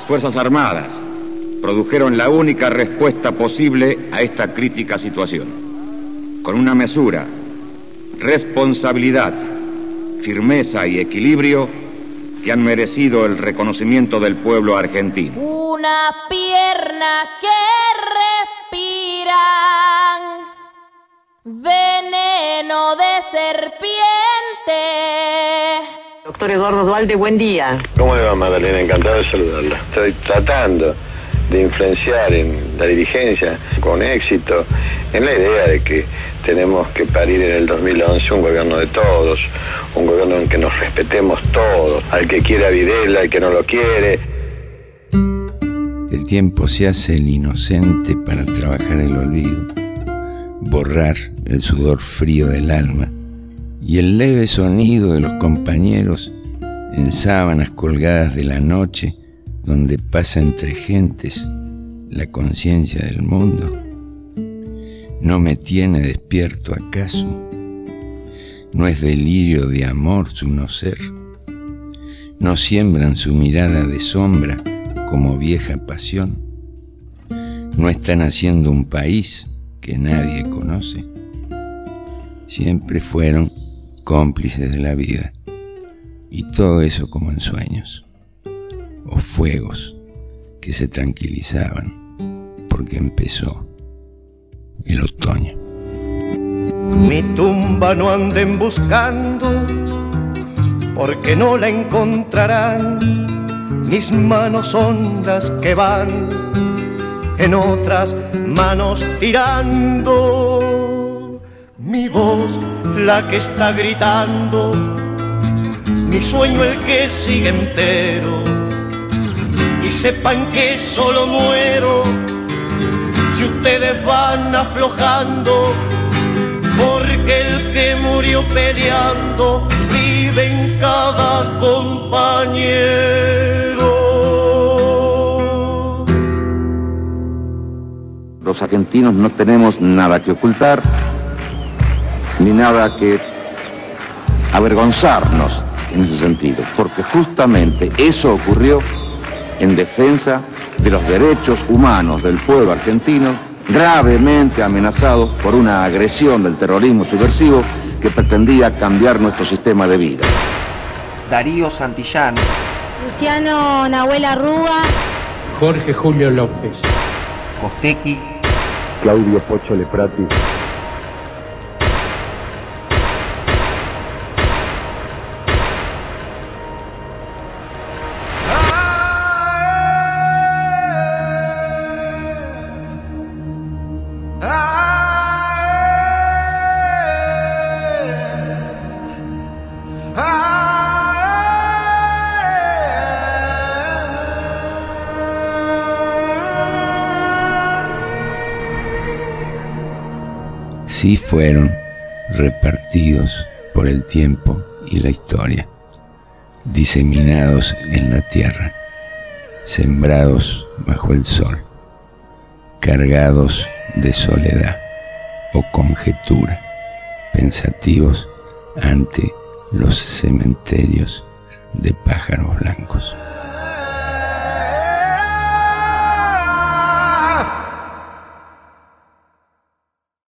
Fuerzas Armadas produjeron la única respuesta posible a esta crítica situación, con una mesura, responsabilidad, firmeza y equilibrio que han merecido el reconocimiento del pueblo argentino. Una pierna que respiran, veneno de serpiente. Doctor Eduardo Duhalde, buen día. ¿Cómo le va, Magdalena? Encantado de saludarla. Estoy tratando de influenciar en la dirigencia con éxito en la idea de que tenemos que parir en el 2011 un gobierno de todos, un gobierno en que nos respetemos todos, al que quiera Videla, al que no lo quiere. El tiempo se hace el inocente para trabajar el olvido, borrar el sudor frío del alma y el leve sonido de los compañeros en sábanas colgadas de la noche, donde pasa entre gentes la conciencia del mundo. ¿No me tiene despierto acaso? ¿No es delirio de amor su no ser? ¿No siembran su mirada de sombra como vieja pasión? ¿No están haciendo un país que nadie conoce? Siempre fueron cómplices de la vida, y todo eso como en sueños, o fuegos que se tranquilizaban porque empezó el otoño. Mi tumba no anden buscando, porque no la encontrarán. Mis manos son las que van en otras manos tirando. Mi voz la que está gritando, mi sueño el que sigue entero. Y sepan que solo muero si ustedes van aflojando, porque el que murió peleando vive en cada compañero. Los argentinos no tenemos nada que ocultar, ni nada que avergonzarnos en ese sentido, porque justamente eso ocurrió en defensa de los derechos humanos del pueblo argentino, gravemente amenazado por una agresión del terrorismo subversivo que pretendía cambiar nuestro sistema de vida. Darío Santillán, Luciano Nahuel Arrúa, Jorge Julio López, Costequi, Claudio Pocho Leprati. Sí fueron repartidos por el tiempo y la historia, diseminados en la tierra, sembrados bajo el sol, cargados de soledad o conjetura, pensativos ante los cementerios de pájaros blancos.